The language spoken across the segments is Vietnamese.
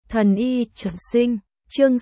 Thần y trường sinh, chương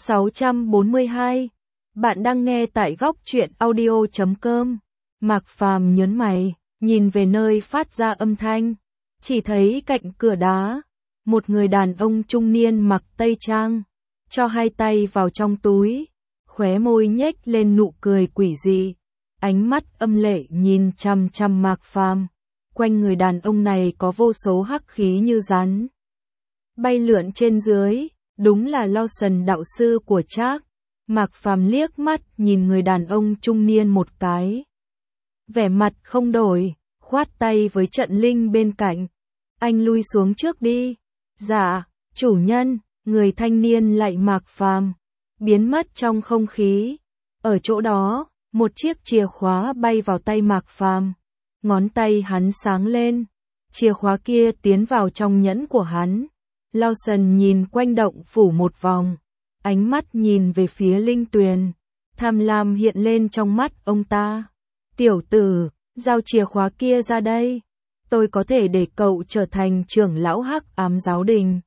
642. Bạn đang nghe tại góc truyện audio.com. Mạc Phàm nhớn mày, nhìn về nơi phát ra âm thanh, chỉ thấy cạnh cửa đá, một người đàn ông trung niên mặc tây trang, cho hai tay vào trong túi, khóe môi nhếch lên nụ cười quỷ dị, ánh mắt âm lệ nhìn chằm chằm Mạc Phàm. Quanh người đàn ông này có vô số hắc khí như rắn bay lượn trên dưới, đúng là Lawson đạo sư của Trác. Mạc Phàm liếc mắt nhìn người đàn ông trung niên một cái, vẻ mặt không đổi, khoát tay với trận linh bên cạnh, anh lui xuống trước đi. Dạ, chủ nhân. Người thanh niên lạy Mạc Phàm, biến mất trong không khí. Ở chỗ đó, một chiếc chìa khóa bay vào tay Mạc Phàm, ngón tay hắn sáng lên, chìa khóa kia tiến vào trong nhẫn của hắn. Lawson nhìn quanh động phủ một vòng, ánh mắt nhìn về phía linh tuyền, tham lam hiện lên trong mắt ông ta. Tiểu tử, giao chìa khóa kia ra đây, tôi có thể để cậu trở thành trưởng lão Hắc Ám Giáo Đình.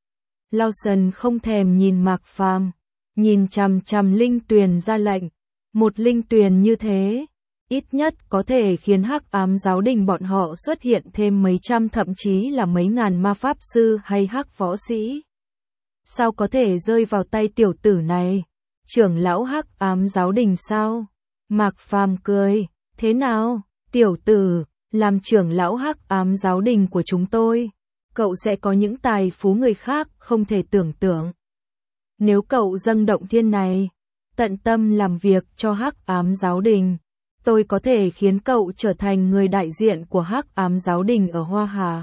Lawson không thèm nhìn Mạc Phàm, nhìn chằm chằm linh tuyền ra lệnh. Một linh tuyền như thế, ít nhất có thể khiến Hắc Ám Giáo Đình bọn họ xuất hiện thêm mấy trăm thậm chí là mấy ngàn ma pháp sư hay hắc võ sĩ. Sao có thể rơi vào tay tiểu tử này? Trưởng lão Hắc Ám Giáo Đình sao? Mạc Phàm cười, thế nào, tiểu tử, làm trưởng lão Hắc Ám Giáo Đình của chúng tôi, cậu sẽ có những tài phú người khác không thể tưởng tượng. Nếu cậu dâng động thiên này, tận tâm làm việc cho Hắc Ám Giáo Đình, tôi có thể khiến cậu trở thành người đại diện của Hắc Ám Giáo Đình ở Hoa Hà.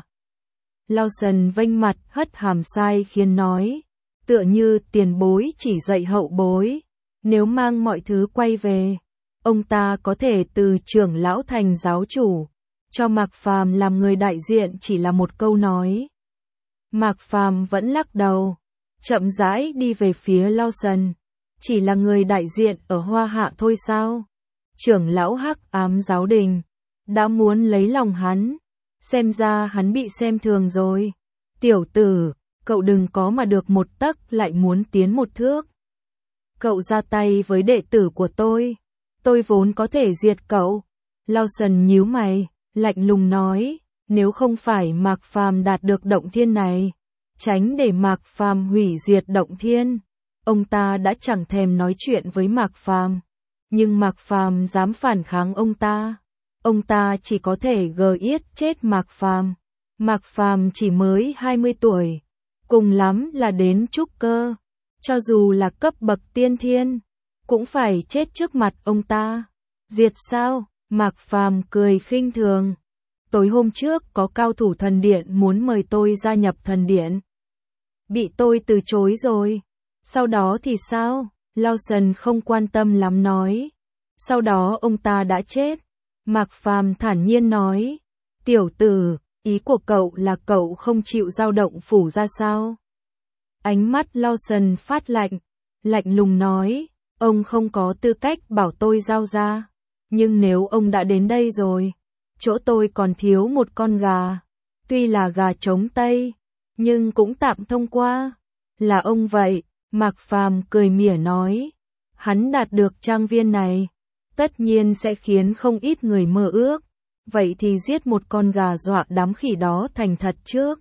Lawson vênh mặt hất hàm sai khiến nói, tựa như tiền bối chỉ dạy hậu bối, nếu mang mọi thứ quay về, ông ta có thể từ trưởng lão thành giáo chủ, cho Mạc Phàm làm người đại diện chỉ là một câu nói. Mạc Phàm vẫn lắc đầu, chậm rãi đi về phía Lawson, chỉ là người đại diện ở Hoa Hạ thôi sao? Trưởng lão Hắc Ám Giáo Đình đã muốn lấy lòng hắn, xem ra hắn bị xem thường rồi. Tiểu tử, cậu đừng có mà được một tấc lại muốn tiến một thước. Cậu ra tay với đệ tử của tôi vốn có thể diệt cậu. Lawson nhíu mày, lạnh lùng nói, nếu không phải Mạc Phàm đạt được động thiên này, tránh để Mạc Phàm hủy diệt động thiên, ông ta đã chẳng thèm nói chuyện với Mạc Phàm. Nhưng Mạc Phàm dám phản kháng ông ta chỉ có thể gờ yết chết Mạc Phàm. Mạc Phàm chỉ mới 20 tuổi, cùng lắm là đến trúc cơ, cho dù là cấp bậc tiên thiên, cũng phải chết trước mặt ông ta. Diệt sao? Mạc Phàm cười khinh thường. Tối hôm trước có cao thủ thần điện muốn mời tôi gia nhập thần điện, bị tôi từ chối rồi. Sau đó thì sao? Lawson không quan tâm lắm nói. Sau đó ông ta đã chết. Mạc Phàm thản nhiên nói. Tiểu tử, ý của cậu là cậu không chịu giao động phủ ra sao? Ánh mắt Lawson phát lạnh, lạnh lùng nói. Ông không có tư cách bảo tôi giao ra. Nhưng nếu ông đã đến đây rồi, chỗ tôi còn thiếu một con gà. Tuy là gà trống Tây, nhưng cũng tạm thông qua. Là ông vậy. Mạc Phàm cười mỉa nói, hắn đạt được trang viên này, tất nhiên sẽ khiến không ít người mơ ước, vậy thì giết một con gà dọa đám khỉ đó thành thật trước.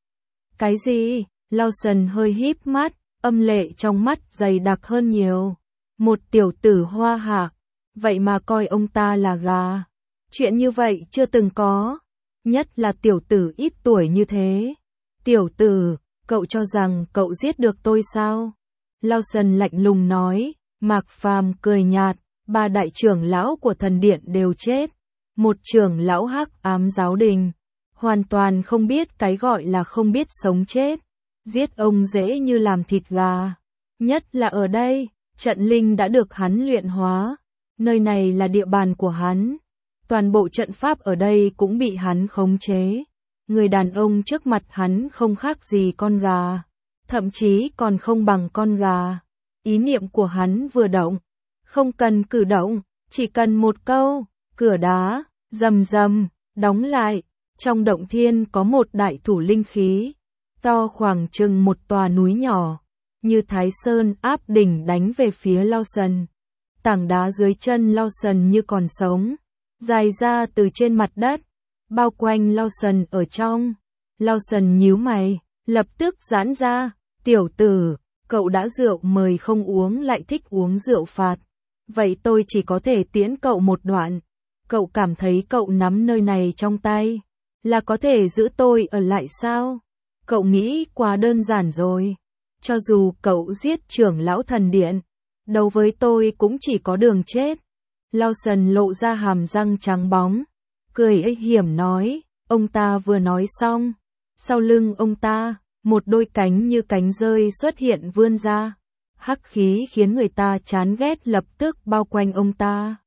Cái gì? Lawson hơi híp mắt, âm lệ trong mắt dày đặc hơn nhiều. Một tiểu tử Hoa Hạ, vậy mà coi ông ta là gà. Chuyện như vậy chưa từng có, nhất là tiểu tử ít tuổi như thế. Tiểu tử, cậu cho rằng cậu giết được tôi sao? Lawson lạnh lùng nói. Mạc Phàm cười nhạt, ba đại trưởng lão của thần điện đều chết, một trưởng lão Hắc Ám Giáo Đình hoàn toàn không biết cái gọi là không biết sống chết, giết ông dễ như làm thịt gà. Nhất là ở đây, trận linh đã được hắn luyện hóa, nơi này là địa bàn của hắn, toàn bộ trận pháp ở đây cũng bị hắn khống chế. Người đàn ông trước mặt hắn không khác gì con gà, thậm chí còn không bằng con gà. Ý niệm của hắn vừa động, không cần cử động, chỉ cần một câu, cửa đá, rầm rầm, đóng lại. Trong động thiên có một đại thủ linh khí, to khoảng chừng một tòa núi nhỏ, như Thái Sơn áp đỉnh đánh về phía Lawson. Tảng đá dưới chân Lawson như còn sống, dài ra từ trên mặt đất, bao quanh Lawson ở trong. Lawson nhíu mày, lập tức giãn ra, tiểu tử, cậu đã rượu mời không uống lại thích uống rượu phạt. Vậy tôi chỉ có thể tiễn cậu một đoạn. Cậu cảm thấy cậu nắm nơi này trong tay, là có thể giữ tôi ở lại sao? Cậu nghĩ quá đơn giản rồi. Cho dù cậu giết trưởng lão thần điện, đấu với tôi cũng chỉ có đường chết. Lawson lộ ra hàm răng trắng bóng, cười ếch hiểm nói, ông ta vừa nói xong. Sau lưng ông ta, một đôi cánh như cánh rơi xuất hiện vươn ra. Hắc khí khiến người ta chán ghét lập tức bao quanh ông ta.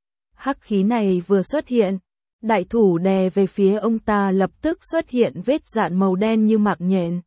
Hắc khí này vừa xuất hiện, đại thủ đè về phía ông ta lập tức xuất hiện vết dạn màu đen như mạng nhện.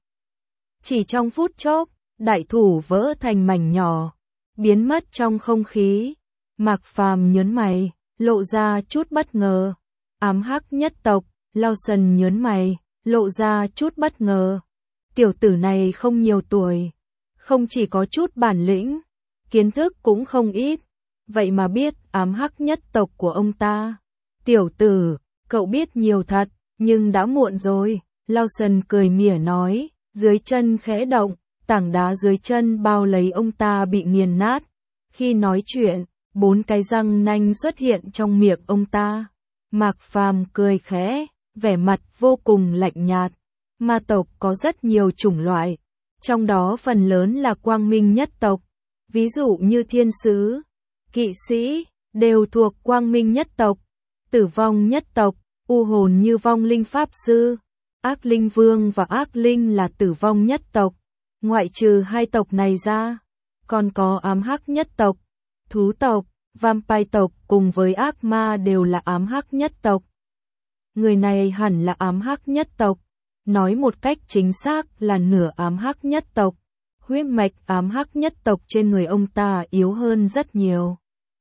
Chỉ trong phút chốc, đại thủ vỡ thành mảnh nhỏ, biến mất trong không khí. Mạc Phàm nhớn mày, lộ ra chút bất ngờ. Ám hắc nhất tộc, Lawson nhớn mày, lộ ra chút bất ngờ. Tiểu tử này không nhiều tuổi, không chỉ có chút bản lĩnh, kiến thức cũng không ít, vậy mà biết ám hắc nhất tộc của ông ta. Tiểu tử, cậu biết nhiều thật, nhưng đã muộn rồi. Lawson cười mỉa nói, dưới chân khẽ động, tảng đá dưới chân bao lấy ông ta bị nghiền nát. Khi nói chuyện, 4 cái răng nanh xuất hiện trong miệng ông ta. Mạc Phàm cười khẽ, vẻ mặt vô cùng lạnh nhạt. Ma tộc có rất nhiều chủng loại, trong đó phần lớn là quang minh nhất tộc, ví dụ như thiên sứ, kỵ sĩ, đều thuộc quang minh nhất tộc. Tử vong nhất tộc, u hồn như vong linh pháp sư, ác linh vương và ác linh là tử vong nhất tộc. Ngoại trừ 2 tộc này ra, còn có ám hắc nhất tộc, thú tộc, vampire tộc cùng với ác ma đều là ám hắc nhất tộc. Người này hẳn là ám hắc nhất tộc, nói một cách chính xác là nửa ám hắc nhất tộc. Huyết mạch ám hắc nhất tộc trên người ông ta yếu hơn rất nhiều,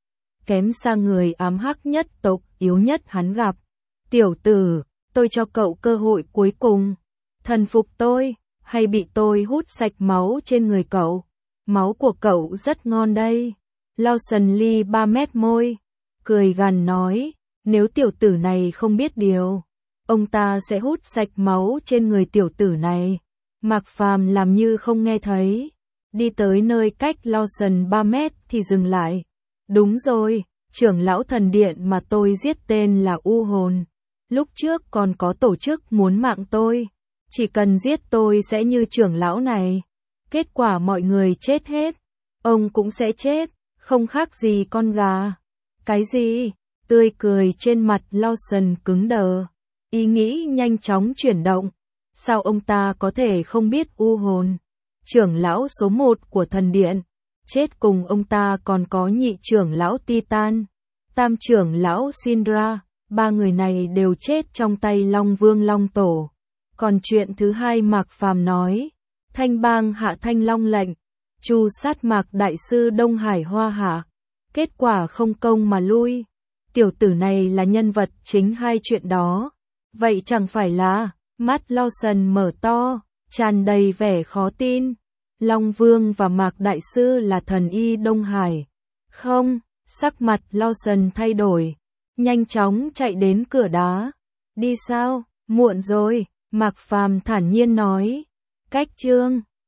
kém xa người ám hắc nhất tộc yếu nhất hắn gặp. Tiểu tử, tôi cho cậu cơ hội cuối cùng. Thần phục tôi, hay bị tôi hút sạch máu trên người cậu. Máu của cậu rất ngon đây. Lawson ly 3 mét môi, cười gằn nói, nếu tiểu tử này không biết điều, ông ta sẽ hút sạch máu trên người tiểu tử này. Mạc Phàm làm như không nghe thấy, đi tới nơi cách Lawson 3 mét thì dừng lại. Đúng rồi, trưởng lão thần điện mà tôi giết tên là U Hồn. Lúc trước còn có tổ chức muốn mạng tôi, chỉ cần giết tôi sẽ như trưởng lão này. Kết quả mọi người chết hết, ông cũng sẽ chết, không khác gì con gà. Cái gì? Tươi cười trên mặt Lawson cứng đờ, ý nghĩ nhanh chóng chuyển động. Sao ông ta có thể không biết U Hồn, trưởng lão số 1 của thần điện? Chết cùng ông ta còn có nhị trưởng lão Titan, tam trưởng lão Syndra, 3 người này đều chết trong tay Long Vương Long Tổ. Còn chuyện thứ hai Mạc Phàm nói, Thanh Bang hạ Thanh Long lệnh, tru sát Mạc Đại sư Đông Hải Hoa Hạ. Kết quả không công mà lui. Tiểu tử này là nhân vật chính hai chuyện đó. Vậy chẳng phải là, mắt Lawson mở to, tràn đầy vẻ khó tin. Long Vương và Mạc Đại sư là thần y Đông Hải. Không, sắc mặt Lawson thay đổi, nhanh chóng chạy đến cửa đá. Đi sao? Muộn rồi, Mạc Phàm thản nhiên nói. Cách chương